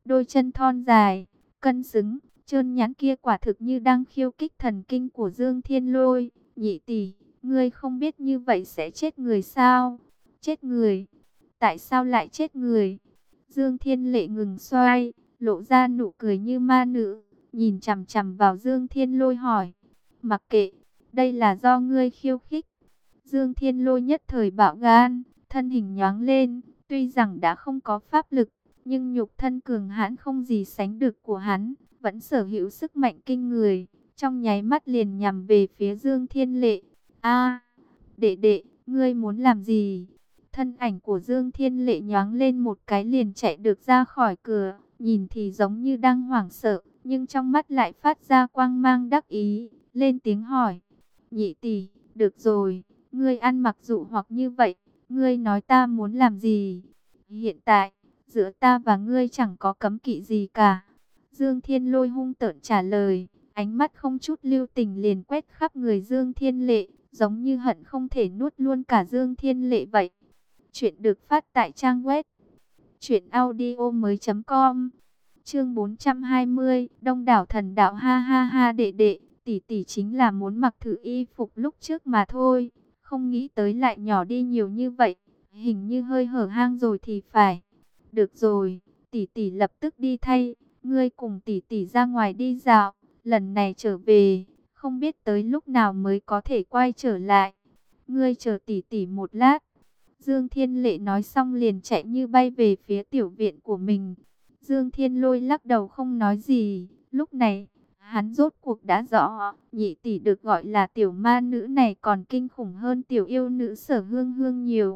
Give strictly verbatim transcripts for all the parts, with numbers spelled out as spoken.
Đôi chân thon dài, cân xứng, trơn nhẵn kia quả thực như đang khiêu kích thần kinh của Dương Thiên Lôi. Nhị tỷ, ngươi không biết như vậy sẽ chết người sao? Chết người? Tại sao lại chết người? Dương Thiên Lệ ngừng xoay, lộ ra nụ cười như ma nữ, nhìn chằm chằm vào Dương Thiên Lôi hỏi. Mặc kệ, đây là do ngươi khiêu khích. Dương Thiên Lôi nhất thời bạo gan, thân hình nhoáng lên, tuy rằng đã không có pháp lực, nhưng nhục thân cường hãn không gì sánh được của hắn, vẫn sở hữu sức mạnh kinh người, trong nháy mắt liền nhằm về phía Dương Thiên Lệ. A, đệ đệ, ngươi muốn làm gì? Thân ảnh của Dương Thiên Lệ nhoáng lên một cái liền chạy được ra khỏi cửa, nhìn thì giống như đang hoảng sợ, nhưng trong mắt lại phát ra quang mang đắc ý, lên tiếng hỏi. Nhị tỷ, được rồi, ngươi ăn mặc dụ hoặc như vậy, ngươi nói ta muốn làm gì? Hiện tại, giữa ta và ngươi chẳng có cấm kỵ gì cả. Dương Thiên Lôi hung tợn trả lời, ánh mắt không chút lưu tình liền quét khắp người Dương Thiên Lệ, giống như hận không thể nuốt luôn cả Dương Thiên Lệ vậy. Chuyện được phát tại trang web truyện audio mới chấm com. Chương bốn trăm hai mươi, Đông đảo thần đạo. Ha ha ha, đệ đệ, tỷ tỷ chính là muốn mặc thử y phục lúc trước mà thôi, không nghĩ tới lại nhỏ đi nhiều như vậy, hình như hơi hở hang rồi thì phải. Được rồi, tỷ tỷ lập tức đi thay, ngươi cùng tỷ tỷ ra ngoài đi dạo, lần này trở về, không biết tới lúc nào mới có thể quay trở lại. Ngươi chờ tỷ tỷ một lát. Dương Thiên Lệ nói xong liền chạy như bay về phía tiểu viện của mình. Dương Thiên Lôi lắc đầu không nói gì. Lúc này, hắn rốt cuộc đã rõ, nhị tỷ được gọi là tiểu ma nữ này còn kinh khủng hơn tiểu yêu nữ Sở Hương Hương nhiều.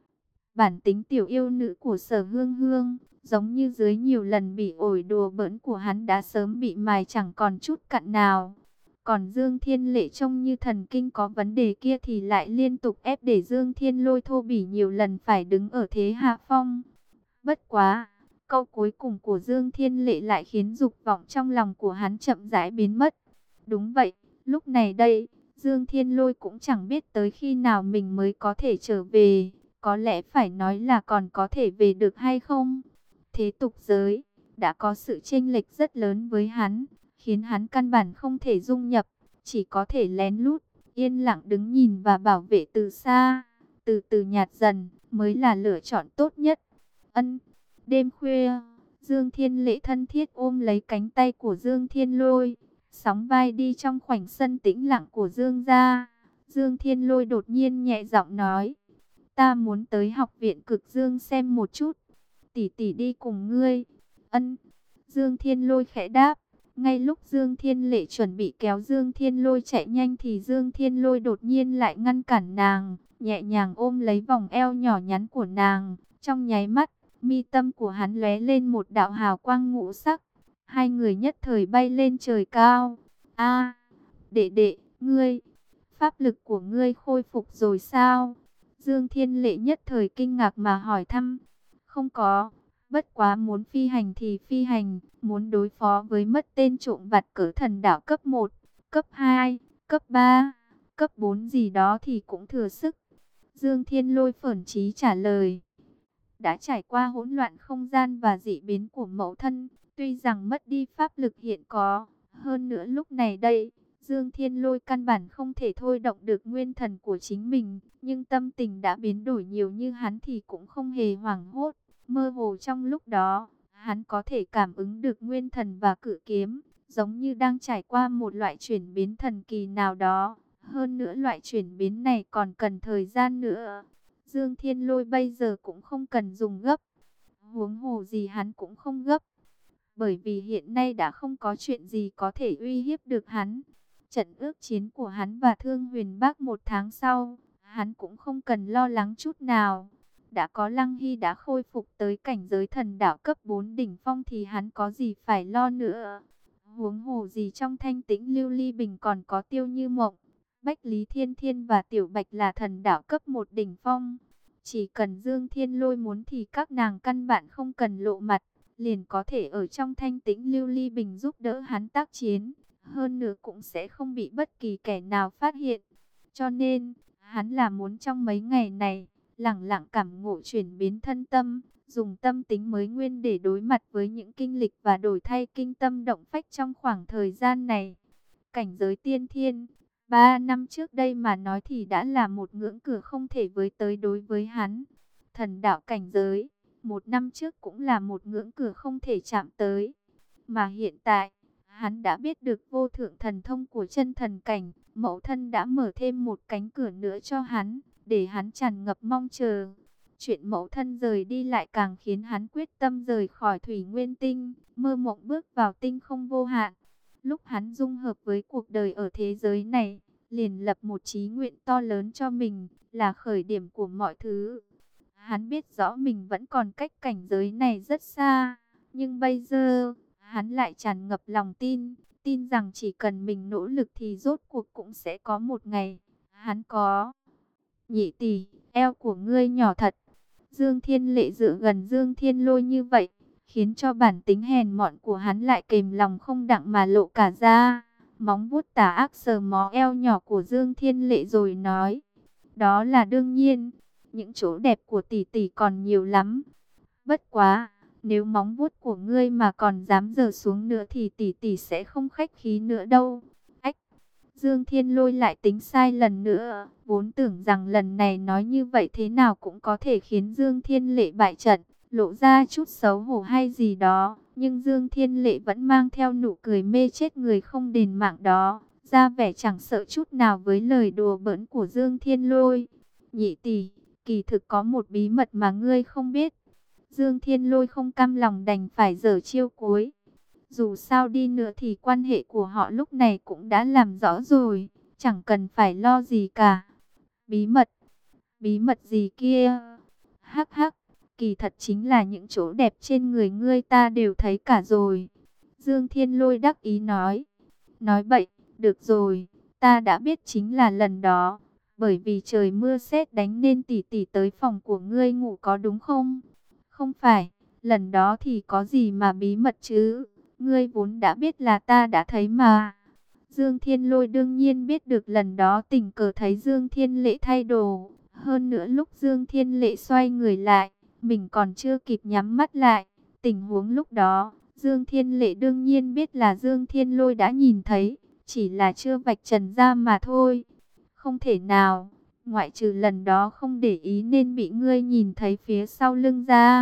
Bản tính tiểu yêu nữ của Sở Hương Hương, giống như dưới nhiều lần bị ổi đùa bỡn của hắn đã sớm bị mài chẳng còn chút cặn nào. Còn Dương Thiên Lệ trông như thần kinh có vấn đề kia thì lại liên tục ép để Dương Thiên Lôi thô bỉ nhiều lần phải đứng ở thế hạ phong. Bất quá, câu cuối cùng của Dương Thiên Lệ lại khiến dục vọng trong lòng của hắn chậm rãi biến mất. Đúng vậy, lúc này đây, Dương Thiên Lôi cũng chẳng biết tới khi nào mình mới có thể trở về. Có lẽ phải nói là còn có thể về được hay không. Thế tục giới, đã có sự chênh lệch rất lớn với hắn, khiến hắn căn bản không thể dung nhập, chỉ có thể lén lút, yên lặng đứng nhìn và bảo vệ từ xa, từ từ nhạt dần, mới là lựa chọn tốt nhất. Ân, đêm khuya, Dương Thiên Lệ thân thiết ôm lấy cánh tay của Dương Thiên Lôi, sóng vai đi trong khoảnh sân tĩnh lặng của Dương gia. Dương Thiên Lôi đột nhiên nhẹ giọng nói, ta muốn tới học viện Cực Dương xem một chút, tỷ tỷ đi cùng ngươi. Ân, Dương Thiên Lôi khẽ đáp. Ngay lúc Dương Thiên Lệ chuẩn bị kéo Dương Thiên Lôi chạy nhanh thì Dương Thiên Lôi đột nhiên lại ngăn cản nàng, nhẹ nhàng ôm lấy vòng eo nhỏ nhắn của nàng. Trong nháy mắt, mi tâm của hắn lóe lên một đạo hào quang ngũ sắc. Hai người nhất thời bay lên trời cao. A, đệ đệ, ngươi, pháp lực của ngươi khôi phục rồi sao? Dương Thiên Lệ nhất thời kinh ngạc mà hỏi thăm. Không có. Bất quá muốn phi hành thì phi hành, muốn đối phó với mất tên trộm vặt cỡ thần đạo cấp một, cấp hai, cấp ba, cấp bốn gì đó thì cũng thừa sức. Dương Thiên Lôi phởn chí trả lời. Đã trải qua hỗn loạn không gian và dị biến của mẫu thân, tuy rằng mất đi pháp lực hiện có, hơn nữa lúc này đây, Dương Thiên Lôi căn bản không thể thôi động được nguyên thần của chính mình, nhưng tâm tình đã biến đổi nhiều như hắn thì cũng không hề hoảng hốt. Mơ hồ trong lúc đó, hắn có thể cảm ứng được nguyên thần và cự kiếm, giống như đang trải qua một loại chuyển biến thần kỳ nào đó. Hơn nữa loại chuyển biến này còn cần thời gian nữa. Dương Thiên Lôi bây giờ cũng không cần dùng gấp. Huống hồ gì hắn cũng không gấp. Bởi vì hiện nay đã không có chuyện gì có thể uy hiếp được hắn. Trận ước chiến của hắn và Thương Huyền Bác một tháng sau, hắn cũng không cần lo lắng chút nào. Đã có Lăng Hy đã khôi phục tới cảnh giới thần đạo cấp bốn đỉnh phong thì hắn có gì phải lo nữa. Huống hồ gì trong Thanh Tĩnh Lưu Ly Bình còn có Tiêu Như Mộng, Bách Lý Thiên Thiên và Tiểu Bạch là thần đạo cấp một đỉnh phong. Chỉ cần Dương Thiên Lôi muốn thì các nàng căn bản không cần lộ mặt, liền có thể ở trong Thanh Tĩnh Lưu Ly Bình giúp đỡ hắn tác chiến. Hơn nữa cũng sẽ không bị bất kỳ kẻ nào phát hiện. Cho nên, hắn là muốn trong mấy ngày này lẳng lặng cảm ngộ chuyển biến thân tâm, dùng tâm tính mới nguyên để đối mặt với những kinh lịch và đổi thay kinh tâm động phách trong khoảng thời gian này. Cảnh giới tiên thiên, ba năm trước đây mà nói thì đã là một ngưỡng cửa không thể với tới đối với hắn. Thần đạo cảnh giới, một năm trước cũng là một ngưỡng cửa không thể chạm tới. Mà hiện tại, hắn đã biết được vô thượng thần thông của chân thần cảnh, mẫu thân đã mở thêm một cánh cửa nữa cho hắn, để hắn tràn ngập mong chờ. Chuyện mẫu thân rời đi lại càng khiến hắn quyết tâm rời khỏi Thủy Nguyên Tinh, mơ mộng bước vào tinh không vô hạn. Lúc hắn dung hợp với cuộc đời ở thế giới này, liền lập một chí nguyện to lớn cho mình, là khởi điểm của mọi thứ. Hắn biết rõ mình vẫn còn cách cảnh giới này rất xa, nhưng bây giờ, hắn lại tràn ngập lòng tin, tin rằng chỉ cần mình nỗ lực thì rốt cuộc cũng sẽ có một ngày, hắn có. Nhị tỷ, eo của ngươi nhỏ thật. Dương Thiên Lệ dựa gần Dương Thiên Lôi như vậy, khiến cho bản tính hèn mọn của hắn lại kềm lòng không đặng mà lộ cả ra. Móng vuốt tà ác sờ mó eo nhỏ của Dương Thiên Lệ rồi nói, đó là đương nhiên, những chỗ đẹp của tỷ tỷ còn nhiều lắm. Bất quá, nếu móng vuốt của ngươi mà còn dám giở xuống nữa thì tỷ tỷ sẽ không khách khí nữa đâu. Ách! Dương Thiên Lôi lại tính sai lần nữa, vốn tưởng rằng lần này nói như vậy thế nào cũng có thể khiến Dương Thiên Lệ bại trận, lộ ra chút xấu hổ hay gì đó. Nhưng Dương Thiên Lệ vẫn mang theo nụ cười mê chết người không đền mạng đó, ra vẻ chẳng sợ chút nào với lời đùa bỡn của Dương Thiên Lôi. Nhị tỷ, kỳ thực có một bí mật mà ngươi không biết. Dương Thiên Lôi không cam lòng đành phải giở chiêu cuối. Dù sao đi nữa thì quan hệ của họ lúc này cũng đã làm rõ rồi, chẳng cần phải lo gì cả. Bí mật? Bí mật gì kia? Hắc hắc, kỳ thật chính là những chỗ đẹp trên người ngươi ta đều thấy cả rồi. Dương Thiên Lôi đắc ý nói. Nói bậy, được rồi, ta đã biết chính là lần đó. Bởi vì trời mưa sét đánh nên tỷ tỷ tới phòng của ngươi ngủ có đúng không? Không phải, lần đó thì có gì mà bí mật chứ? Ngươi vốn đã biết là ta đã thấy mà. Dương Thiên Lôi đương nhiên biết được lần đó tình cờ thấy Dương Thiên Lệ thay đồ. Hơn nữa lúc Dương Thiên Lệ xoay người lại, mình còn chưa kịp nhắm mắt lại. Tình huống lúc đó, Dương Thiên Lệ đương nhiên biết là Dương Thiên Lôi đã nhìn thấy, chỉ là chưa vạch trần ra mà thôi. Không thể nào, ngoại trừ lần đó không để ý nên bị ngươi nhìn thấy phía sau lưng ra.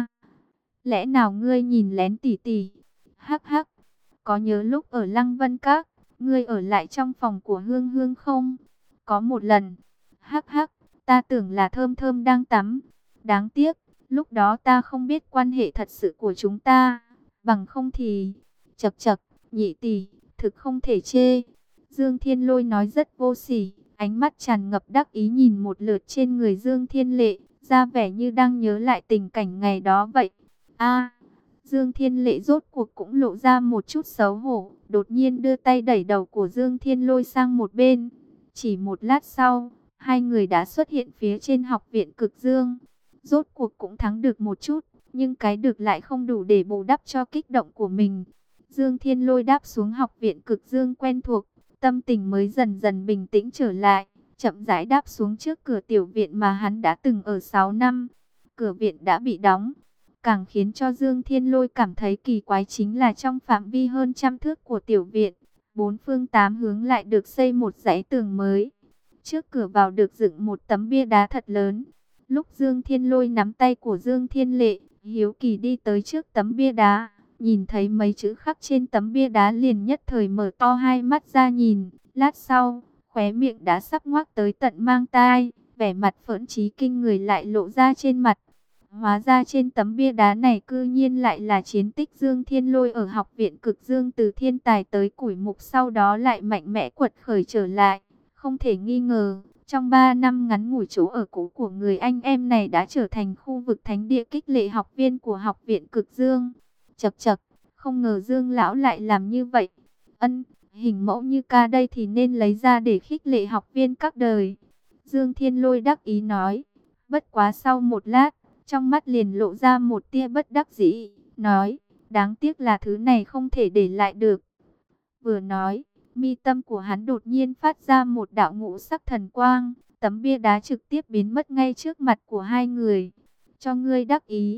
Lẽ nào ngươi nhìn lén tỷ tỷ? Hắc hắc, có nhớ lúc ở Lăng Vân Các, ngươi ở lại trong phòng của Hương Hương không? Có một lần. Hắc hắc, ta tưởng là Thơm Thơm đang tắm. Đáng tiếc, lúc đó ta không biết quan hệ thật sự của chúng ta. Bằng không thì, chậc chậc, nhị tỷ, thực không thể chê. Dương Thiên Lôi nói rất vô sỉ, ánh mắt tràn ngập đắc ý nhìn một lượt trên người Dương Thiên Lệ, ra vẻ như đang nhớ lại tình cảnh ngày đó vậy. A, Dương Thiên Lệ rốt cuộc cũng lộ ra một chút xấu hổ, đột nhiên đưa tay đẩy đầu của Dương Thiên Lôi sang một bên. Chỉ một lát sau, hai người đã xuất hiện phía trên học viện Cực Dương. Rốt cuộc cũng thắng được một chút, nhưng cái được lại không đủ để bù đắp cho kích động của mình. Dương Thiên Lôi đáp xuống học viện Cực Dương quen thuộc, tâm tình mới dần dần bình tĩnh trở lại, chậm rãi đáp xuống trước cửa tiểu viện mà hắn đã từng ở sáu năm. Cửa viện đã bị đóng. Càng khiến cho Dương Thiên Lôi cảm thấy kỳ quái chính là trong phạm vi hơn trăm thước của tiểu viện, bốn phương tám hướng lại được xây một dãy tường mới. Trước cửa vào được dựng một tấm bia đá thật lớn. Lúc Dương Thiên Lôi nắm tay của Dương Thiên Lệ, hiếu kỳ đi tới trước tấm bia đá, nhìn thấy mấy chữ khắc trên tấm bia đá liền nhất thời mở to hai mắt ra nhìn. Lát sau, khóe miệng đã sắp ngoác tới tận mang tai, vẻ mặt phẫn chí kinh người lại lộ ra trên mặt. Hóa ra trên tấm bia đá này cư nhiên lại là chiến tích Dương Thiên Lôi ở học viện Cực Dương từ thiên tài tới củi mục, sau đó lại mạnh mẽ quật khởi trở lại. Không thể nghi ngờ, trong ba năm ngắn ngủi chỗ ở cũ của người anh em này đã trở thành khu vực thánh địa khích lệ học viên của học viện Cực Dương. Chậc chậc, không ngờ Dương lão lại làm như vậy. Ân, hình mẫu như ca đây thì nên lấy ra để khích lệ học viên các đời. Dương Thiên Lôi đắc ý nói. Bất quá sau một lát, trong mắt liền lộ ra một tia bất đắc dĩ, nói, đáng tiếc là thứ này không thể để lại được. Vừa nói, mi tâm của hắn đột nhiên phát ra một đạo ngũ sắc thần quang, tấm bia đá trực tiếp biến mất ngay trước mặt của hai người. Cho ngươi đắc ý.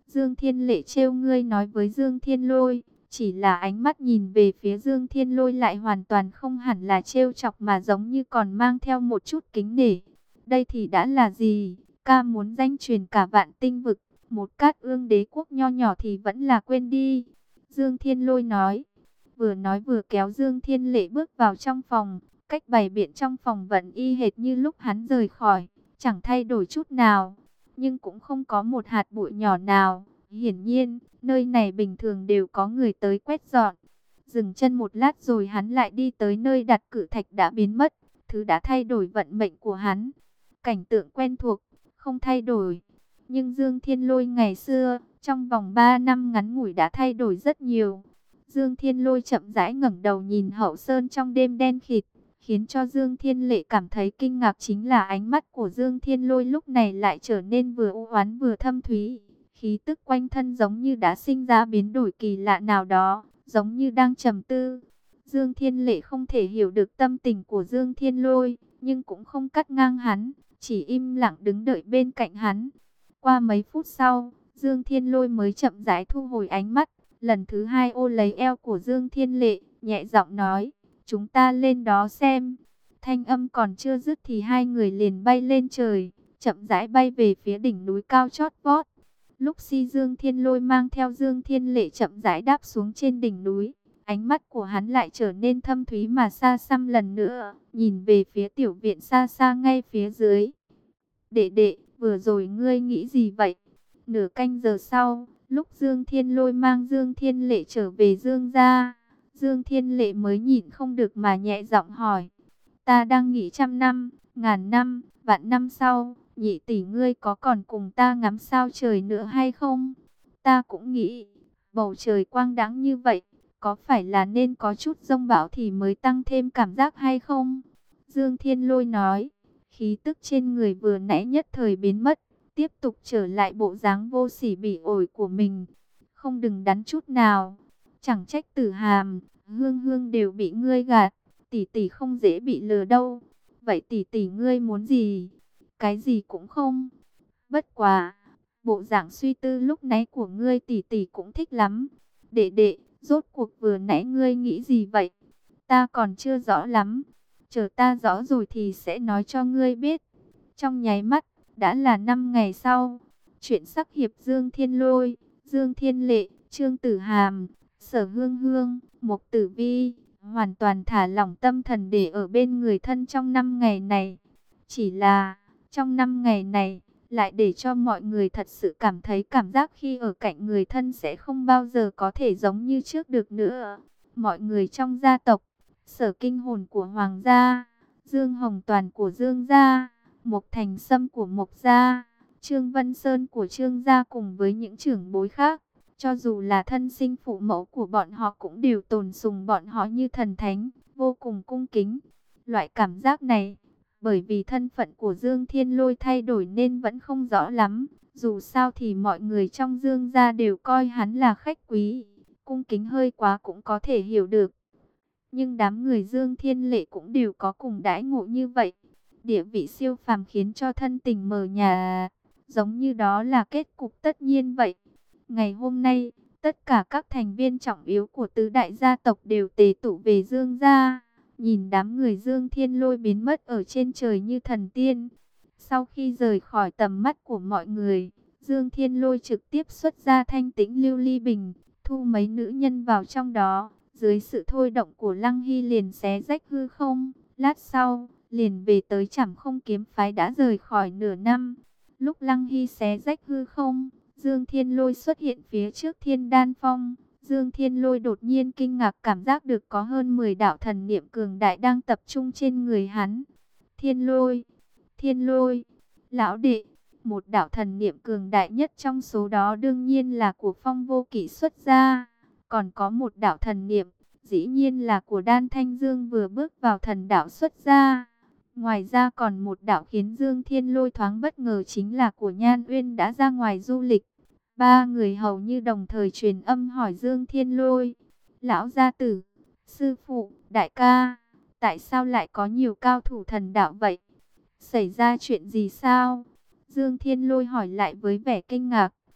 Dương Thiên Lệ trêu ngươi nói với Dương Thiên Lôi, chỉ là ánh mắt nhìn về phía Dương Thiên Lôi lại hoàn toàn không hẳn là trêu chọc mà giống như còn mang theo một chút kính nể. Đây thì đã là gì? Ca muốn danh truyền cả vạn tinh vực, một Cát Ương đế quốc nho nhỏ thì vẫn là quên đi. Dương Thiên Lôi nói, vừa nói vừa kéo Dương Thiên Lệ bước vào trong phòng. Cách bày biện trong phòng vẫn y hệt như lúc hắn rời khỏi, chẳng thay đổi chút nào, nhưng cũng không có một hạt bụi nhỏ nào. Hiển nhiên, nơi này bình thường đều có người tới quét dọn. Dừng chân một lát rồi hắn lại đi tới nơi đặt cự thạch đã biến mất, thứ đã thay đổi vận mệnh của hắn. Cảnh tượng quen thuộc, không thay đổi. Nhưng Dương Thiên Lôi ngày xưa, trong vòng ba năm ngắn ngủi đã thay đổi rất nhiều. Dương Thiên Lôi chậm rãi ngẩng đầu nhìn hậu sơn trong đêm đen khịt. Khiến cho Dương Thiên Lệ cảm thấy kinh ngạc chính là ánh mắt của Dương Thiên Lôi lúc này lại trở nên vừa u oán vừa thâm thúy. Khí tức quanh thân giống như đã sinh ra biến đổi kỳ lạ nào đó, giống như đang trầm tư. Dương Thiên Lệ không thể hiểu được tâm tình của Dương Thiên Lôi, nhưng cũng không cắt ngang hắn, chỉ im lặng đứng đợi bên cạnh hắn. Qua mấy phút sau, Dương Thiên Lôi mới chậm rãi thu hồi ánh mắt, lần thứ hai ô lấy eo của Dương Thiên Lệ, nhẹ giọng nói, chúng ta lên đó xem. Thanh âm còn chưa dứt thì hai người liền bay lên trời, chậm rãi bay về phía đỉnh núi cao chót vót. Lúc Si Dương Thiên Lôi mang theo Dương Thiên Lệ chậm rãi đáp xuống trên đỉnh núi, ánh mắt của hắn lại trở nên thâm thúy mà xa xăm lần nữa, nhìn về phía tiểu viện xa xa ngay phía dưới. Đệ đệ, vừa rồi ngươi nghĩ gì vậy? Nửa canh giờ sau, lúc Dương Thiên Lôi mang Dương Thiên Lệ trở về Dương gia, Dương Thiên Lệ mới nhịn không được mà nhẹ giọng hỏi. Ta đang nghĩ trăm năm, ngàn năm, vạn năm sau, nhị tỷ ngươi có còn cùng ta ngắm sao trời nữa hay không? Ta cũng nghĩ, bầu trời quang đãng như vậy, có phải là nên có chút giông bão thì mới tăng thêm cảm giác hay không? Dương Thiên Lôi nói, khí tức trên người vừa nãy nhất thời biến mất, tiếp tục trở lại bộ dáng vô sỉ bỉ ổi của mình. Không đừng đắn chút nào, chẳng trách Tử Hàm, Hương Hương đều bị ngươi gạt, tỷ tỷ không dễ bị lừa đâu. Vậy tỷ tỷ ngươi muốn gì? Cái gì cũng không. Bất quá, bộ dạng suy tư lúc nãy của ngươi tỷ tỷ cũng thích lắm. Đệ đệ, rốt cuộc vừa nãy ngươi nghĩ gì vậy? Ta còn chưa rõ lắm. Chờ ta rõ rồi thì sẽ nói cho ngươi biết. Trong nháy mắt, đã là năm ngày sau. Chuyện sắc hiệp Dương Thiên Lôi, Dương Thiên Lệ, Trương Tử Hàm, Sở Hương Hương, Mộc Tử Vi hoàn toàn thả lỏng tâm thần để ở bên người thân trong năm ngày này. Chỉ là, trong năm ngày này, lại để cho mọi người thật sự cảm thấy cảm giác khi ở cạnh người thân sẽ không bao giờ có thể giống như trước được nữa. Mọi người trong gia tộc, Sở Kinh Hồn của Hoàng gia, Dương Hồng Toàn của Dương gia, Mộc Thành Sâm của Mộc gia, Trương Vân Sơn của Trương gia cùng với những trưởng bối khác, cho dù là thân sinh phụ mẫu của bọn họ cũng đều tôn sùng bọn họ như thần thánh, vô cùng cung kính. Loại cảm giác này, bởi vì thân phận của Dương Thiên Lôi thay đổi nên vẫn không rõ lắm. Dù sao thì mọi người trong Dương gia đều coi hắn là khách quý, cung kính hơi quá cũng có thể hiểu được. Nhưng đám người Dương Thiên Lệ cũng đều có cùng đãi ngộ như vậy. Địa vị siêu phàm khiến cho thân tình mờ nhà, giống như đó là kết cục tất nhiên vậy. Ngày hôm nay, tất cả các thành viên trọng yếu của tứ đại gia tộc đều tề tụ về Dương gia. Nhìn đám người Dương Thiên Lôi biến mất ở trên trời như thần tiên. Sau khi rời khỏi tầm mắt của mọi người, Dương Thiên Lôi trực tiếp xuất ra thanh tĩnh lưu ly bình, thu mấy nữ nhân vào trong đó. Dưới sự thôi động của Lăng Hy liền xé rách hư không. Lát sau, liền về tới Trảm Không Kiếm phái đã rời khỏi nửa năm. Lúc Lăng Hy xé rách hư không, Dương Thiên Lôi xuất hiện phía trước Thiên Đan Phong. Dương Thiên Lôi đột nhiên kinh ngạc cảm giác được có hơn mười đạo thần niệm cường đại đang tập trung trên người hắn. Thiên Lôi, Thiên Lôi, lão đệ, một đạo thần niệm cường đại nhất trong số đó đương nhiên là của Phong Vô Kỵ xuất ra. Còn có một đạo thần niệm, dĩ nhiên là của Đan Thanh Dương vừa bước vào thần đạo xuất ra. Ngoài ra còn một đạo khiến Dương Thiên Lôi thoáng bất ngờ chính là của Nhan Uyên đã ra ngoài du lịch. Ba người hầu như đồng thời truyền âm hỏi Dương Thiên Lôi. Lão gia tử, sư phụ, đại ca, tại sao lại có nhiều cao thủ thần đạo vậy? Xảy ra chuyện gì sao? Dương Thiên Lôi hỏi lại với vẻ kinh ngạc.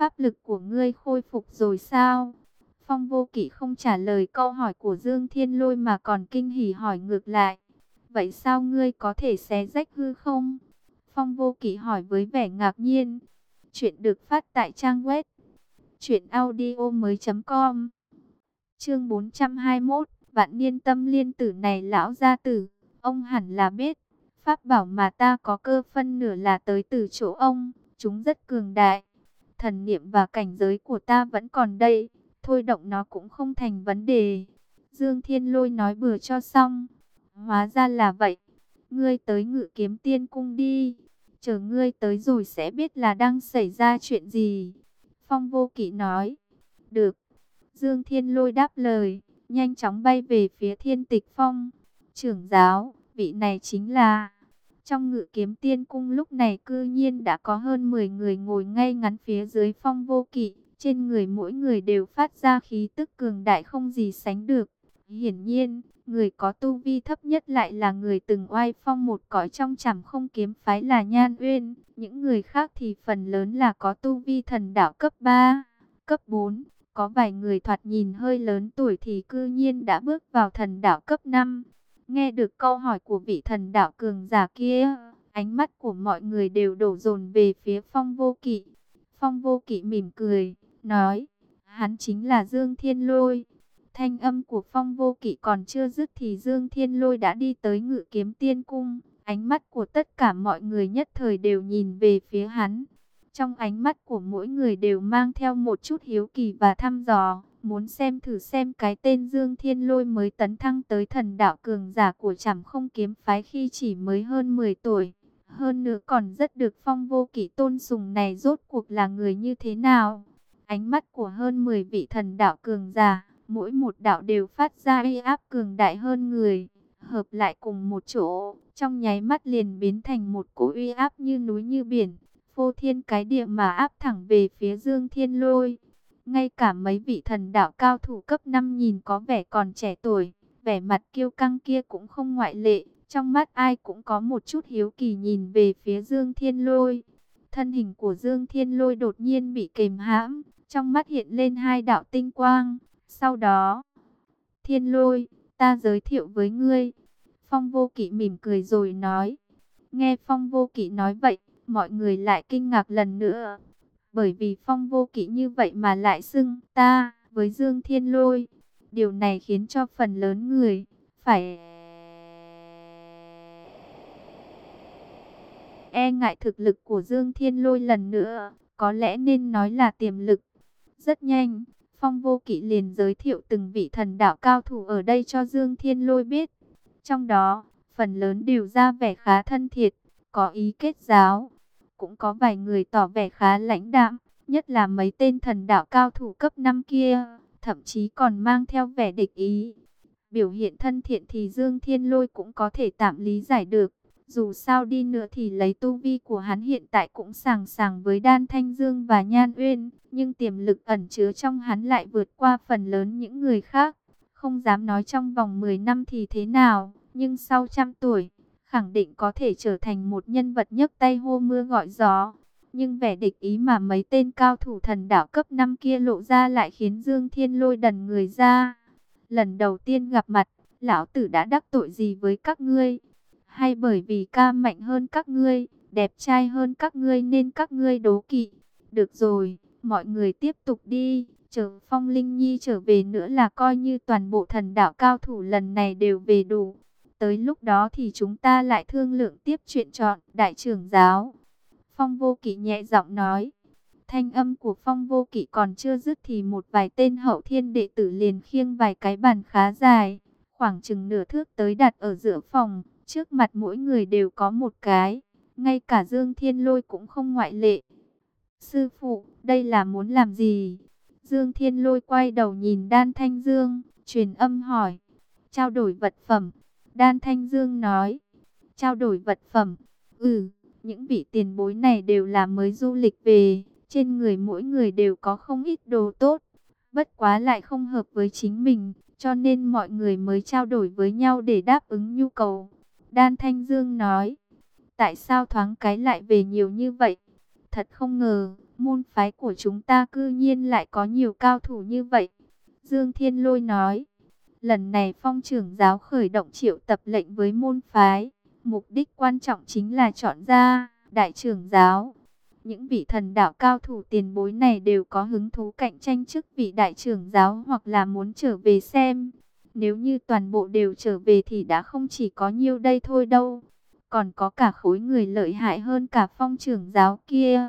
pháp lực của ngươi khôi phục rồi sao? Phong Vô Kỵ không trả lời câu hỏi của Dương Thiên Lôi mà còn kinh hỉ hỏi ngược lại. Vậy sao ngươi có thể xé rách hư không? Phong Vô Kỵ hỏi với vẻ ngạc nhiên. Chuyện được phát tại trang web truyện audio mới chấm com. Chương bốn trăm hai mươi mốt, Vạn Niên Tâm Liên Tử này lão gia tử, ông hẳn là biết, pháp bảo mà ta có cơ phân nửa là tới từ chỗ ông, chúng rất cường đại. Thần niệm và cảnh giới của ta vẫn còn đây, thôi động nó cũng không thành vấn đề. Dương Thiên Lôi nói bừa cho xong. Hóa ra là vậy. Ngươi tới Ngự Kiếm Tiên Cung đi. Chờ ngươi tới rồi sẽ biết là đang xảy ra chuyện gì. Phong Vô Kỵ nói. Được. Dương Thiên Lôi đáp lời, nhanh chóng bay về phía Thiên Tịch Phong. Trưởng giáo, vị này chính là... Trong Ngự Kiếm Tiên Cung lúc này cư nhiên đã có hơn mười người ngồi ngay ngắn phía dưới Phong Vô Kỵ. Trên người mỗi người đều phát ra khí tức cường đại không gì sánh được. Hiển nhiên, người có tu vi thấp nhất lại là người từng oai phong một cõi trong Trảm Không Kiếm phái là Nhan Uyên. Những người khác thì phần lớn là có tu vi thần đạo cấp ba, cấp bốn. Có vài người thoạt nhìn hơi lớn tuổi thì cư nhiên đã bước vào thần đạo cấp năm. Nghe được câu hỏi của vị thần đạo cường giả kia, ánh mắt của mọi người đều đổ dồn về phía Phong Vô Kỵ. Phong Vô Kỵ mỉm cười, nói, hắn chính là Dương Thiên Lôi. Thanh âm của Phong Vô Kỵ còn chưa dứt thì Dương Thiên Lôi đã đi tới Ngự Kiếm Tiên Cung. Ánh mắt của tất cả mọi người nhất thời đều nhìn về phía hắn. Trong ánh mắt của mỗi người đều mang theo một chút hiếu kỳ và thăm dò, muốn xem thử xem cái tên Dương Thiên Lôi mới tấn thăng tới thần đạo cường giả của Trảm Không Kiếm phái khi chỉ mới hơn mười tuổi. Hơn nữa còn rất được Phong Vô Kỵ tôn sùng này rốt cuộc là người như thế nào. Ánh mắt của hơn mười vị thần đạo cường giả, mỗi một đạo đều phát ra uy áp cường đại hơn người, hợp lại cùng một chỗ, trong nháy mắt liền biến thành một cỗ uy áp như núi như biển, phô thiên cái địa mà áp thẳng về phía Dương Thiên Lôi. Ngay cả mấy vị thần đạo cao thủ cấp năm nhìn có vẻ còn trẻ tuổi, vẻ mặt kiêu căng kia cũng không ngoại lệ, trong mắt ai cũng có một chút hiếu kỳ nhìn về phía Dương Thiên Lôi. Thân hình của Dương Thiên Lôi đột nhiên bị kềm hãm, trong mắt hiện lên hai đạo tinh quang. Sau đó, Thiên Lôi, ta giới thiệu với ngươi. Phong Vô Kỵ mỉm cười rồi nói. Nghe Phong Vô Kỵ nói vậy, mọi người lại kinh ngạc lần nữa. Bởi vì Phong Vô Kỵ như vậy mà lại xưng ta với Dương Thiên Lôi. Điều này khiến cho phần lớn người phải e ngại thực lực của Dương Thiên Lôi lần nữa. Có lẽ nên nói là tiềm lực. Rất nhanh, Phong Vô Kỵ liền giới thiệu từng vị thần đạo cao thủ ở đây cho Dương Thiên Lôi biết. Trong đó, phần lớn đều ra vẻ khá thân thiện, có ý kết giao. Cũng có vài người tỏ vẻ khá lãnh đạm, nhất là mấy tên thần đạo cao thủ cấp năm kia, thậm chí còn mang theo vẻ địch ý. Biểu hiện thân thiện thì Dương Thiên Lôi cũng có thể tạm lý giải được. Dù sao đi nữa thì lấy tu vi của hắn hiện tại cũng sàng sàng với Đan Thanh Dương và Nhan Uyên, nhưng tiềm lực ẩn chứa trong hắn lại vượt qua phần lớn những người khác. Không dám nói trong vòng mười năm thì thế nào, nhưng sau trăm tuổi, khẳng định có thể trở thành một nhân vật nhấc tay hô mưa gọi gió. Nhưng vẻ địch ý mà mấy tên cao thủ thần đạo cấp năm kia lộ ra lại khiến Dương Thiên Lôi đần người ra. Lần đầu tiên gặp mặt, lão tử đã đắc tội gì với các ngươi? Hay bởi vì ca mạnh hơn các ngươi, đẹp trai hơn các ngươi nên các ngươi đố kỵ? Được rồi, mọi người tiếp tục đi, chờ Phong Linh Nhi trở về nữa là coi như toàn bộ thần đạo cao thủ lần này đều về đủ. Tới lúc đó thì chúng ta lại thương lượng tiếp chuyện chọn đại trưởng giáo. Phong Vô Kỵ nhẹ giọng nói. Thanh âm của Phong Vô Kỵ còn chưa dứt thì một vài tên hậu thiên đệ tử liền khiêng vài cái bàn khá dài, khoảng chừng nửa thước tới đặt ở giữa phòng. Trước mặt mỗi người đều có một cái, ngay cả Dương Thiên Lôi cũng không ngoại lệ. Sư phụ, đây là muốn làm gì? Dương Thiên Lôi quay đầu nhìn Đan Thanh Dương, truyền âm hỏi. Trao đổi vật phẩm. Đan Thanh Dương nói. Trao đổi vật phẩm. Ừ, những vị tiền bối này đều là mới du lịch về. Trên người mỗi người đều có không ít đồ tốt. Bất quá lại không hợp với chính mình, cho nên mọi người mới trao đổi với nhau để đáp ứng nhu cầu. Đan Thanh Dương nói. Tại sao thoáng cái lại về nhiều như vậy? Thật không ngờ, Môn phái của chúng ta cư nhiên lại có nhiều cao thủ như vậy. Dương Thiên Lôi nói, lần này Phong trưởng giáo khởi động triệu tập lệnh với môn phái. Mục đích quan trọng chính là chọn ra đại trưởng giáo. Những vị thần đạo cao thủ tiền bối này đều có hứng thú cạnh tranh chức vị đại trưởng giáo hoặc là muốn trở về xem. Nếu như toàn bộ đều trở về thì đã không chỉ có nhiêu đây thôi đâu. Còn có cả khối người lợi hại hơn cả Phong trưởng giáo kia.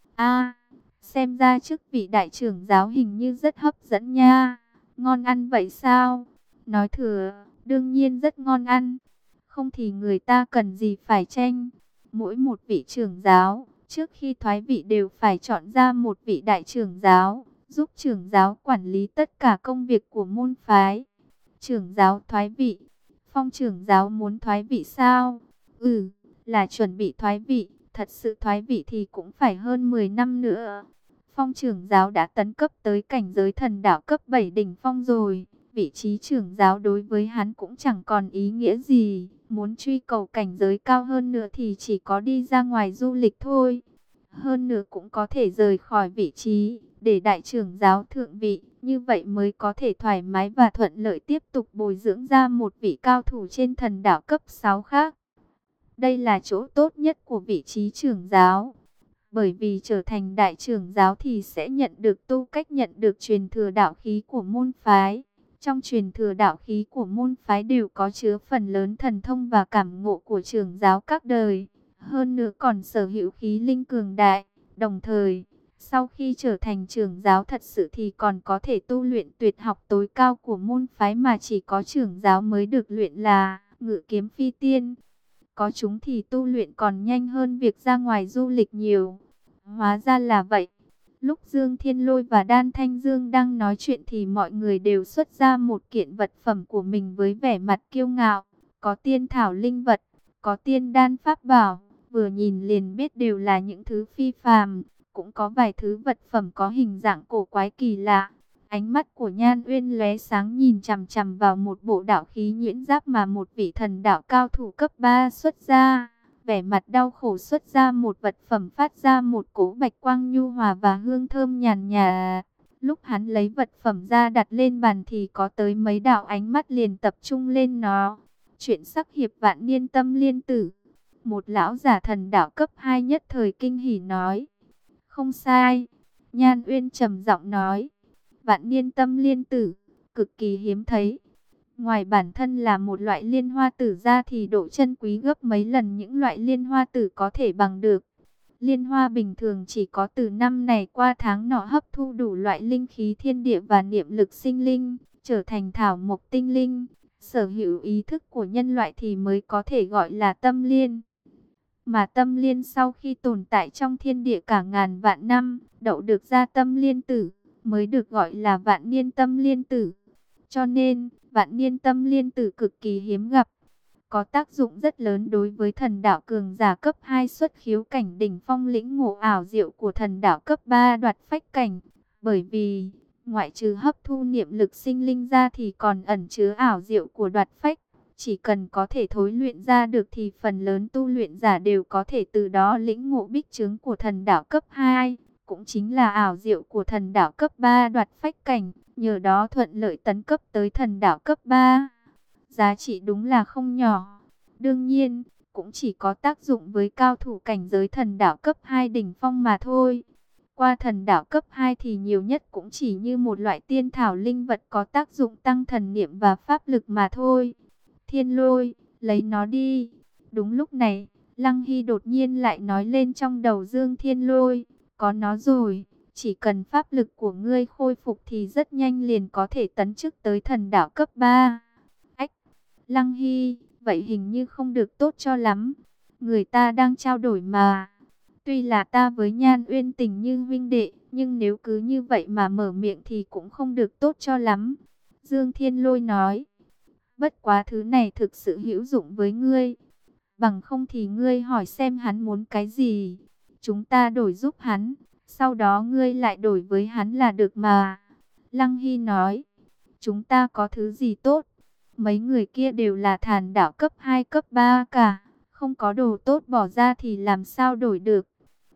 A, xem ra chức vị đại trưởng giáo hình như rất hấp dẫn nha. Ngon ăn vậy sao? Nói thừa, đương nhiên rất ngon ăn. Không thì người ta cần gì phải tranh. Mỗi một vị trưởng giáo, trước khi thoái vị đều phải chọn ra một vị đại trưởng giáo, giúp trưởng giáo quản lý tất cả công việc của môn phái. Trưởng giáo thoái vị. Phong trưởng giáo muốn thoái vị sao? Ừ, là chuẩn bị thoái vị. Thật sự thoái vị thì cũng phải hơn mười năm nữa. Phong trưởng giáo đã tấn cấp tới cảnh giới thần đạo cấp bảy đỉnh phong rồi. Vị trí trưởng giáo đối với hắn cũng chẳng còn ý nghĩa gì. Muốn truy cầu cảnh giới cao hơn nữa thì chỉ có đi ra ngoài du lịch thôi. Hơn nữa cũng có thể rời khỏi vị trí để đại trưởng giáo thượng vị. Như vậy mới có thể thoải mái và thuận lợi tiếp tục bồi dưỡng ra một vị cao thủ trên thần đạo cấp sáu khác. Đây là chỗ tốt nhất của vị trí trưởng giáo. Bởi vì trở thành đại trưởng giáo thì sẽ nhận được tu cách nhận được truyền thừa đạo khí của môn phái. Trong truyền thừa đạo khí của môn phái đều có chứa phần lớn thần thông và cảm ngộ của trưởng giáo các đời. Hơn nữa còn sở hữu khí linh cường đại. Đồng thời, sau khi trở thành trưởng giáo thật sự thì còn có thể tu luyện tuyệt học tối cao của môn phái mà chỉ có trưởng giáo mới được luyện là ngự kiếm phi tiên. Có chúng thì tu luyện còn nhanh hơn việc ra ngoài du lịch nhiều. Hóa ra là vậy. Lúc Dương Thiên Lôi và Đan Thanh Dương đang nói chuyện thì mọi người đều xuất ra một kiện vật phẩm của mình với vẻ mặt kiêu ngạo. Có tiên thảo linh vật, có tiên đan pháp bảo, vừa nhìn liền biết đều là những thứ phi phàm. Cũng có vài thứ vật phẩm có hình dạng cổ quái kỳ lạ. Ánh mắt của Nhan Uyên lóe sáng nhìn chằm chằm vào một bộ đạo khí nhuyễn giáp mà một vị thần đạo cao thủ cấp ba xuất ra. Vẻ mặt đau khổ xuất ra một vật phẩm phát ra một cỗ bạch quang nhu hòa và hương thơm nhàn nhạt. Lúc hắn lấy vật phẩm ra đặt lên bàn thì có tới mấy đạo ánh mắt liền tập trung lên nó. Chuyện sắc hiệp vạn niên tâm liên tử. Một lão giả thần đạo cấp hai nhất thời kinh hỉ nói. Không sai. Nhan Uyên trầm giọng nói. Vạn niên tâm liên tử, cực kỳ hiếm thấy. Ngoài bản thân là một loại liên hoa tử ra thì độ chân quý gấp mấy lần những loại liên hoa tử có thể bằng được. Liên hoa bình thường chỉ có từ năm này qua tháng nọ hấp thu đủ loại linh khí thiên địa và niệm lực sinh linh, trở thành thảo mộc tinh linh. Sở hữu ý thức của nhân loại thì mới có thể gọi là tâm liên. Mà tâm liên sau khi tồn tại trong thiên địa cả ngàn vạn năm, đậu được ra tâm liên tử, mới được gọi là vạn niên tâm liên tử. Cho nên, vạn niên tâm liên tử cực kỳ hiếm gặp. Có tác dụng rất lớn đối với thần đạo cường giả cấp hai xuất khiếu cảnh đỉnh phong lĩnh ngộ ảo diệu của thần đạo cấp ba đoạt phách cảnh. Bởi vì, ngoại trừ hấp thu niệm lực sinh linh ra thì còn ẩn chứa ảo diệu của đoạt phách. Chỉ cần có thể thối luyện ra được thì phần lớn tu luyện giả đều có thể từ đó lĩnh ngộ bích chứng của thần đạo cấp hai. Cũng chính là ảo diệu của thần đạo cấp ba đoạt phách cảnh, nhờ đó thuận lợi tấn cấp tới thần đạo cấp ba. Giá trị đúng là không nhỏ. Đương nhiên, cũng chỉ có tác dụng với cao thủ cảnh giới thần đạo cấp hai đỉnh phong mà thôi. Qua thần đạo cấp hai thì nhiều nhất cũng chỉ như một loại tiên thảo linh vật có tác dụng tăng thần niệm và pháp lực mà thôi. Thiên Lôi, lấy nó đi. Đúng lúc này, Lăng Hy đột nhiên lại nói lên trong đầu Dương Thiên Lôi. Có nó rồi, chỉ cần pháp lực của ngươi khôi phục thì rất nhanh liền có thể tấn chức tới thần đạo cấp ba. Ách, Lăng Hy, vậy hình như không được tốt cho lắm. Người ta đang trao đổi mà. Tuy là ta với Nhan Uyên tình như huynh đệ, nhưng nếu cứ như vậy mà mở miệng thì cũng không được tốt cho lắm. Dương Thiên Lôi nói, bất quá thứ này thực sự hữu dụng với ngươi. Bằng không thì ngươi hỏi xem hắn muốn cái gì. Chúng ta đổi giúp hắn, sau đó ngươi lại đổi với hắn là được mà. Lăng Hy nói, chúng ta có thứ gì tốt? Mấy người kia đều là thần đạo cấp hai cấp ba cả. Không có đồ tốt bỏ ra thì làm sao đổi được?